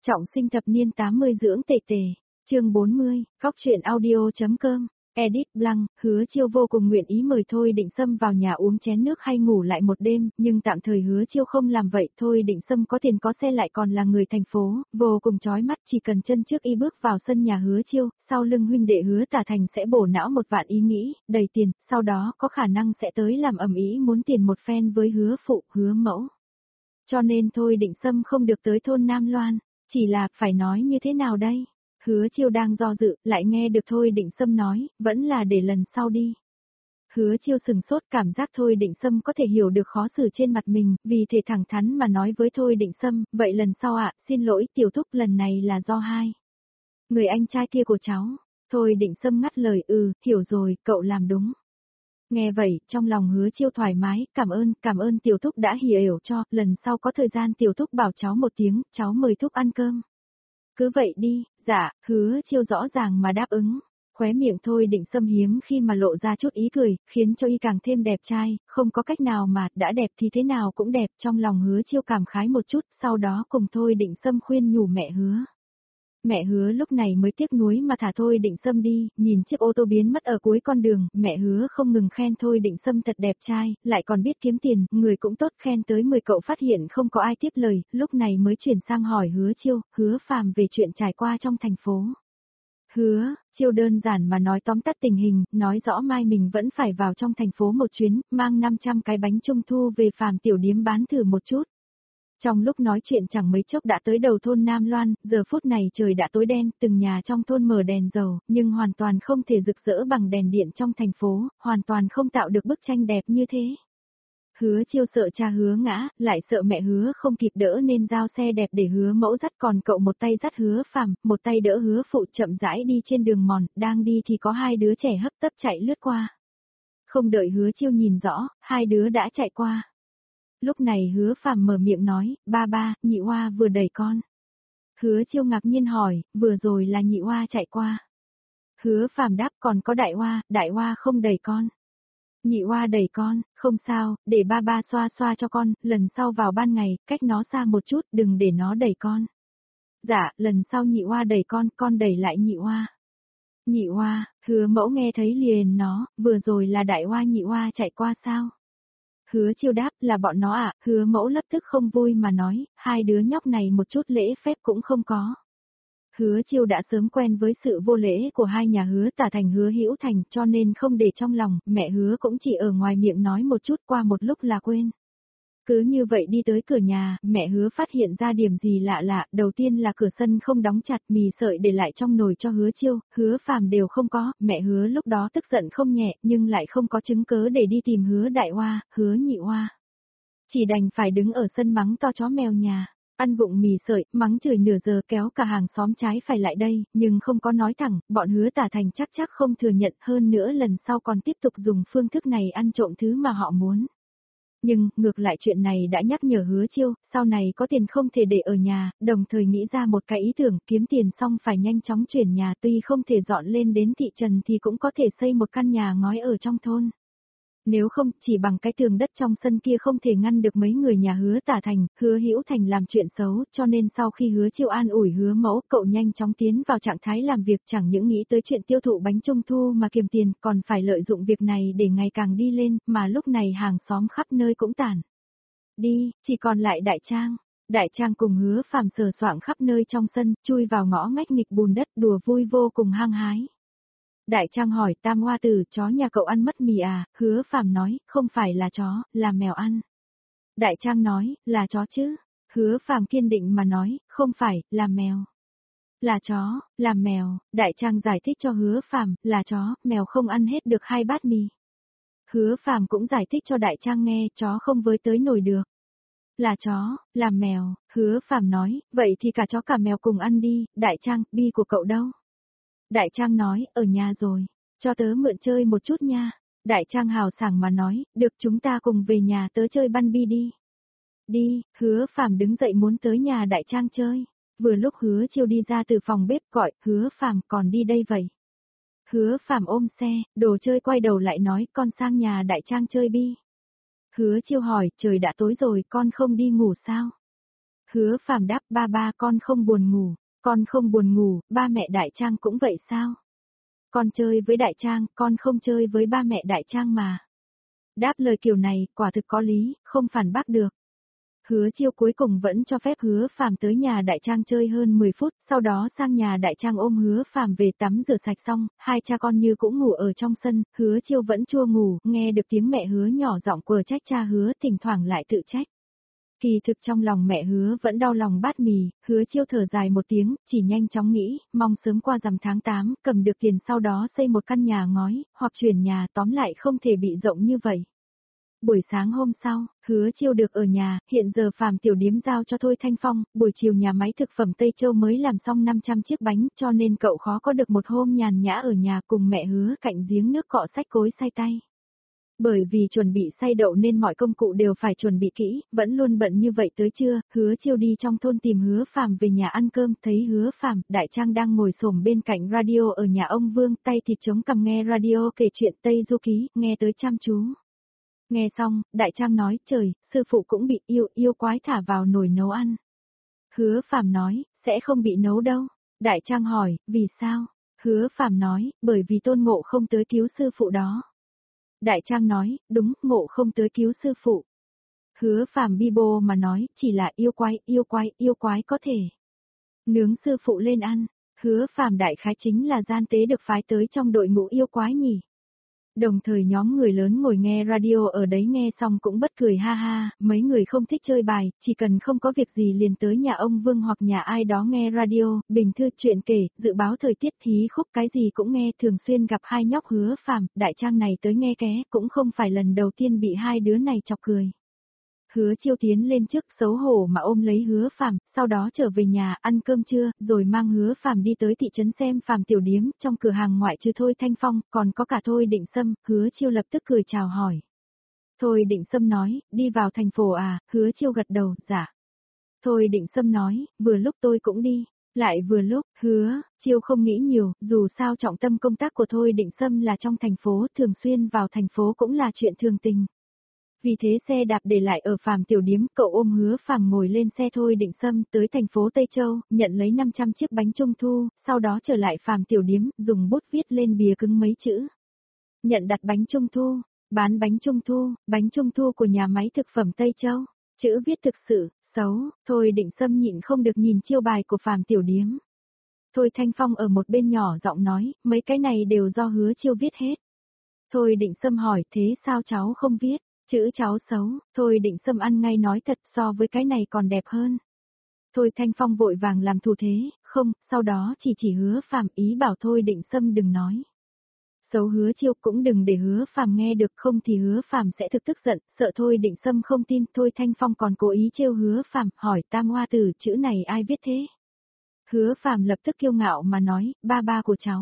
Trọng sinh thập niên 80 dưỡng tề tề, chương 40, Phóc truyện audio.com, edit Blanc, Hứa Chiêu vô cùng nguyện ý mời Thôi Định Sâm vào nhà uống chén nước hay ngủ lại một đêm, nhưng tạm thời Hứa Chiêu không làm vậy. Thôi Định Sâm có tiền có xe lại còn là người thành phố, vô cùng chói mắt, chỉ cần chân trước y bước vào sân nhà Hứa Chiêu, sau lưng huynh đệ Hứa Tả Thành sẽ bổ não một vạn ý nghĩ, đầy tiền, sau đó có khả năng sẽ tới làm ầm ĩ muốn tiền một phen với Hứa phụ, Hứa mẫu. Cho nên Thôi Định Sâm không được tới thôn Nam Loan. Chỉ là, phải nói như thế nào đây? Hứa Chiêu đang do dự, lại nghe được Thôi Định Sâm nói, vẫn là để lần sau đi. Hứa Chiêu sừng sốt, cảm giác Thôi Định Sâm có thể hiểu được khó xử trên mặt mình, vì thể thẳng thắn mà nói với Thôi Định Sâm, vậy lần sau ạ, xin lỗi tiểu thúc, lần này là do hai người anh trai kia của cháu. Thôi Định Sâm ngắt lời, hiểu rồi, cậu làm đúng. Nghe vậy, trong lòng Hứa Chiêu thoải mái, cảm ơn tiểu thúc đã hiểu cho, lần sau có thời gian tiểu thúc bảo cháu một tiếng, cháu mời thúc ăn cơm. Cứ vậy đi, dạ, Hứa Chiêu rõ ràng mà đáp ứng. Khóe miệng Thôi Định Sâm hiếm khi mà lộ ra chút ý cười, khiến cho y càng thêm đẹp trai, không có cách nào mà, đã đẹp thì thế nào cũng đẹp, trong lòng Hứa Chiêu cảm khái một chút, sau đó cùng Thôi Định Sâm khuyên nhủ mẹ Hứa. Mẹ Hứa lúc này mới tiếc nuối mà thả Thôi Định Sâm đi, nhìn chiếc ô tô biến mất ở cuối con đường, mẹ Hứa không ngừng khen Thôi Định Sâm thật đẹp trai, lại còn biết kiếm tiền, người cũng tốt, khen tới 10 cậu phát hiện không có ai tiếp lời, lúc này mới chuyển sang hỏi Hứa Chiêu, Hứa Phàm về chuyện trải qua trong thành phố. Hứa Chiêu đơn giản mà nói tóm tắt tình hình, nói rõ mai mình vẫn phải vào trong thành phố một chuyến, mang 500 cái bánh trung thu về Phàm tiểu điếm bán thử một chút. Trong lúc nói chuyện chẳng mấy chốc đã tới đầu thôn Nam Loan, giờ phút này trời đã tối đen, từng nhà trong thôn mở đèn dầu, nhưng hoàn toàn không thể rực rỡ bằng đèn điện trong thành phố, hoàn toàn không tạo được bức tranh đẹp như thế. Hứa Chiêu sợ cha Hứa ngã, lại sợ mẹ Hứa không kịp đỡ nên giao xe đẹp để Hứa mẫu dắt, còn cậu một tay dắt Hứa Phàm, một tay đỡ Hứa phụ chậm rãi đi trên đường mòn, đang đi thì có hai đứa trẻ hấp tấp chạy lướt qua. Không đợi Hứa Chiêu nhìn rõ, hai đứa đã chạy qua. Lúc này Hứa Phàm mở miệng nói, ba, nhị oa vừa đẩy con. Hứa Chiêu ngạc nhiên hỏi, vừa rồi là nhị oa chạy qua. Hứa Phàm đáp, còn có đại oa không đẩy con. Nhị oa đẩy con, không sao, để ba xoa xoa cho con, lần sau vào ban ngày, cách nó xa một chút, đừng để nó đẩy con. Dạ, lần sau nhị oa đẩy con đẩy lại nhị oa. Nhị oa, Hứa mẫu nghe thấy liền nó, vừa rồi là đại oa nhị oa chạy qua sao? Hứa Chiêu đáp, là bọn nó ạ, Hứa mẫu lập tức không vui mà nói, hai đứa nhóc này một chút lễ phép cũng không có. Hứa Chiêu đã sớm quen với sự vô lễ của hai nhà Hứa Tả Thành Hứa Hữu Thành, cho nên không để trong lòng, mẹ Hứa cũng chỉ ở ngoài miệng nói một chút, qua một lúc là quên. Cứ như vậy đi tới cửa nhà, mẹ Hứa phát hiện ra điểm gì lạ, đầu tiên là cửa sân không đóng chặt, mì sợi để lại trong nồi cho Hứa Chiêu, Hứa Phàm đều không có, mẹ Hứa lúc đó tức giận không nhẹ, nhưng lại không có chứng cớ để đi tìm Hứa đại oa, Hứa nhị oa. Chỉ đành phải đứng ở sân mắng to chó mèo nhà, ăn vụng mì sợi, mắng chửi nửa giờ, kéo cả hàng xóm trái phải lại đây, nhưng không có nói thẳng, bọn Hứa Tả Thành chắc không thừa nhận, hơn nữa lần sau còn tiếp tục dùng phương thức này ăn trộm thứ mà họ muốn. Nhưng, ngược lại chuyện này đã nhắc nhở Hứa Chiêu, sau này có tiền không thể để ở nhà, đồng thời nghĩ ra một cái ý tưởng, kiếm tiền xong phải nhanh chóng chuyển nhà, tuy không thể dọn lên đến thị trấn thì cũng có thể xây một căn nhà ngói ở trong thôn. Nếu không, chỉ bằng cái tường đất trong sân kia không thể ngăn được mấy người nhà Hứa Tả Thành, Hứa Hữu Thành làm chuyện xấu, cho nên sau khi Hứa Chiêu an ủi Hứa mẫu, cậu nhanh chóng tiến vào trạng thái làm việc, chẳng những nghĩ tới chuyện tiêu thụ bánh trung thu mà kiếm tiền, còn phải lợi dụng việc này để ngày càng đi lên, mà lúc này hàng xóm khắp nơi cũng tản đi, chỉ còn lại Đại Trang. Đại Trang cùng Hứa Phàm sờ soạng khắp nơi trong sân, chui vào ngõ ngách nghịch bùn đất, đùa vui vô cùng hăng hái. Đại Trang hỏi, Tam Hoa Tử, chó nhà cậu ăn mất mì à? Hứa Phàm nói, không phải là chó, là mèo ăn. Đại Trang nói, là chó chứ? Hứa Phàm kiên định mà nói, không phải, là mèo. Là chó, là mèo. Đại Trang giải thích cho Hứa Phàm, là chó, mèo không ăn hết được 2 bát mì. Hứa Phàm cũng giải thích cho Đại Trang nghe, chó không với tới nổi được. Là chó, là mèo. Hứa Phàm nói, vậy thì cả chó cả mèo cùng ăn đi. Đại Trang, bi của cậu đâu? Đại Trang nói, ở nhà rồi, cho tớ mượn chơi một chút nha. Đại Trang hào sảng mà nói, được, chúng ta cùng về nhà tớ chơi bắn bi đi. Đi, Hứa Phàm đứng dậy muốn tới nhà Đại Trang chơi. Vừa lúc Hứa Chiêu đi ra từ phòng bếp gọi, Hứa Phàm còn đi đây vậy. Hứa Phàm ôm xe, đồ chơi quay đầu lại nói, con sang nhà Đại Trang chơi bi. Hứa Chiêu hỏi, trời đã tối rồi, con không đi ngủ sao? Hứa Phàm đáp ba ba con không buồn ngủ, con không buồn ngủ, ba mẹ Đại Trang cũng vậy sao? Con chơi với Đại Trang, con không chơi với ba mẹ Đại Trang mà. Đáp lời kiểu này, quả thực có lý, không phản bác được. Hứa Chiêu cuối cùng vẫn cho phép Hứa Phàm tới nhà Đại Trang chơi hơn 10 phút, sau đó sang nhà Đại Trang ôm Hứa Phàm về tắm rửa sạch xong, hai cha con như cũng ngủ ở trong sân, Hứa Chiêu vẫn chua ngủ, nghe được tiếng mẹ Hứa nhỏ giọng quờ trách cha Hứa, thỉnh thoảng lại tự trách. Kỳ thực trong lòng mẹ Hứa vẫn đau lòng bát mì, Hứa Chiêu thở dài một tiếng, chỉ nhanh chóng nghĩ, mong sớm qua rằm tháng 8, cầm được tiền sau đó xây một căn nhà ngói, hoặc chuyển nhà, tóm lại không thể bị rộng như vậy. Buổi sáng hôm sau, Hứa Chiêu được ở nhà, hiện giờ Phàm Tiểu Điếm giao cho Thôi Thanh Phong, buổi chiều nhà máy thực phẩm Tây Châu mới làm xong 500 chiếc bánh, cho nên cậu khó có được một hôm nhàn nhã ở nhà cùng mẹ Hứa cạnh giếng nước cọ xách cối xay tay. Bởi vì chuẩn bị xay đậu nên mọi công cụ đều phải chuẩn bị kỹ, vẫn luôn bận như vậy tới trưa, Hứa Chiêu đi trong thôn tìm Hứa Phàm về nhà ăn cơm, thấy Hứa Phàm, Đại Trang đang ngồi xổm bên cạnh radio ở nhà ông Vương, tay thịt chống cằm nghe radio kể chuyện Tây Du Ký, nghe tới chăm chú. Nghe xong, Đại Trang nói, trời, sư phụ cũng bị yêu quái thả vào nồi nấu ăn. Hứa Phàm nói, sẽ không bị nấu đâu. Đại Trang hỏi, vì sao? Hứa Phàm nói, bởi vì Tôn Ngộ không tới cứu sư phụ đó. Đại Trang nói, đúng, Ngộ không tới cứu sư phụ. Hứa Phàm bi bô mà nói, chỉ là yêu quái có thể nướng sư phụ lên ăn. Hứa Phàm đại khái chính là gian tế được phái tới trong đội ngũ yêu quái nhỉ. Đồng thời nhóm người lớn ngồi nghe radio ở đấy nghe xong cũng bất cười ha ha, mấy người không thích chơi bài, chỉ cần không có việc gì liền tới nhà ông Vương hoặc nhà ai đó nghe radio, bình thư chuyện kể, dự báo thời tiết thí khúc cái gì cũng nghe, thường xuyên gặp hai nhóc Hứa Phàm, Đại Trang này tới nghe ké, cũng không phải lần đầu tiên bị hai đứa này chọc cười. Hứa Chiêu tiến lên trước xấu hổ mà ôm lấy Hứa Phàm, sau đó trở về nhà ăn cơm trưa, rồi mang Hứa Phàm đi tới thị trấn xem Phàm Tiểu Điếm, trong cửa hàng ngoại trừ Thôi Thanh Phong, còn có cả Thôi Định Sâm, Hứa Chiêu lập tức cười chào hỏi. Thôi Định Sâm nói, đi vào thành phố à, Hứa Chiêu gật đầu, dạ. Thôi Định Sâm nói, vừa lúc tôi cũng đi. Lại vừa lúc, Hứa Chiêu không nghĩ nhiều, dù sao trọng tâm công tác của Thôi Định Sâm là trong thành phố, thường xuyên vào thành phố cũng là chuyện thường tình. Vì thế xe đạp để lại ở Phàm Tiểu Điếm, cậu ôm Hứa Phàm ngồi lên xe Thôi Định Sâm tới thành phố Tây Châu, nhận lấy 500 chiếc bánh trung thu, sau đó trở lại Phàm Tiểu Điếm, dùng bút viết lên bìa cứng mấy chữ. Nhận đặt bánh trung thu, bán bánh trung thu của nhà máy thực phẩm Tây Châu. Chữ viết thực sự xấu, Thôi Định Sâm nhịn không được nhìn chiêu bài của Phàm Tiểu Điếm. Thôi Thanh Phong ở một bên nhỏ giọng nói, mấy cái này đều do Hứa Chiêu viết hết. Thôi Định Sâm hỏi, thế sao cháu không viết? Chữ cháu xấu, Thôi Định Sâm ăn ngay nói thật, so với cái này còn đẹp hơn. Thôi Thanh Phong vội vàng làm thủ thế, không, sau đó chỉ Hứa Phàm, ý bảo Thôi Định Sâm đừng nói. Xấu Hứa Chiêu cũng đừng để Hứa Phàm nghe được, không thì Hứa Phàm sẽ thực tức giận, sợ Thôi Định Sâm không tin. Thôi Thanh Phong còn cố ý trêu Hứa Phàm, hỏi Tam Hoa Tử, chữ này ai viết thế? Hứa Phàm lập tức kiêu ngạo mà nói, ba ba của cháu.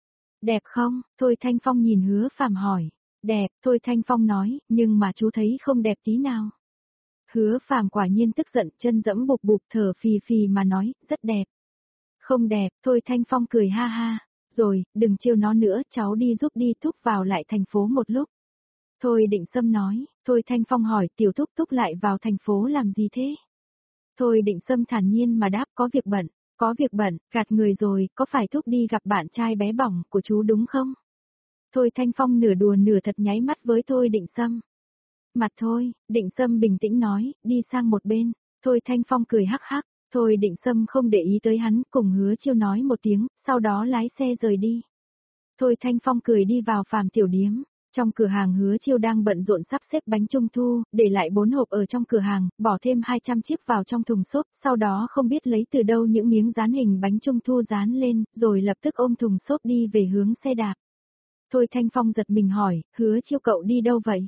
Đẹp không? Thôi Thanh Phong nhìn Hứa Phàm hỏi. Đẹp, Thôi Thanh Phong nói, nhưng mà chú thấy không đẹp tí nào. Hứa Phàm quả nhiên tức giận, chân dẫm bụp bụp thở phì phì mà nói, rất đẹp. Không đẹp, Thôi Thanh Phong cười ha ha. Rồi, đừng trêu nó nữa, cháu đi giúp đi thúc vào lại thành phố một lúc. Thôi Định Sâm nói, Thôi Thanh Phong hỏi tiểu thúc thúc lại vào thành phố làm gì thế? Thôi Định Sâm thản nhiên mà đáp có việc bận. Có việc bận, gạt người rồi, có phải thúc đi gặp bạn trai bé bỏng của chú đúng không? Thôi Thanh Phong nửa đùa nửa thật nháy mắt với Thôi Định Sâm. Mặt thôi, Định Sâm bình tĩnh nói, đi sang một bên. Thôi Thanh Phong cười hắc hắc, Thôi Định Sâm không để ý tới hắn, cùng Hứa Chiêu nói một tiếng, sau đó lái xe rời đi. Thôi Thanh Phong cười đi vào Phàm Tiểu Điếm. Trong cửa hàng Hứa Chiêu đang bận rộn sắp xếp bánh trung thu, để lại 4 hộp ở trong cửa hàng, bỏ thêm 200 chiếc vào trong thùng xốp, sau đó không biết lấy từ đâu những miếng dán hình bánh trung thu dán lên, rồi lập tức ôm thùng xốp đi về hướng xe đạp. Thôi Thanh Phong giật mình hỏi, Hứa Chiêu cậu đi đâu vậy?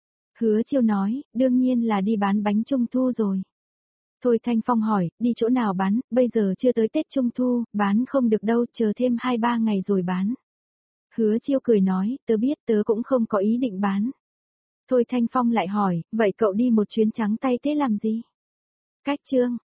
Hứa Chiêu nói, đương nhiên là đi bán bánh trung thu rồi. Thôi Thanh Phong hỏi, đi chỗ nào bán, bây giờ chưa tới Tết Trung Thu, bán không được đâu, chờ thêm 2-3 ngày rồi bán. Hứa Chiêu cười nói, tớ biết tớ cũng không có ý định bán. Thôi Thanh Phong lại hỏi, vậy cậu đi một chuyến trắng tay thế làm gì? Cách chương.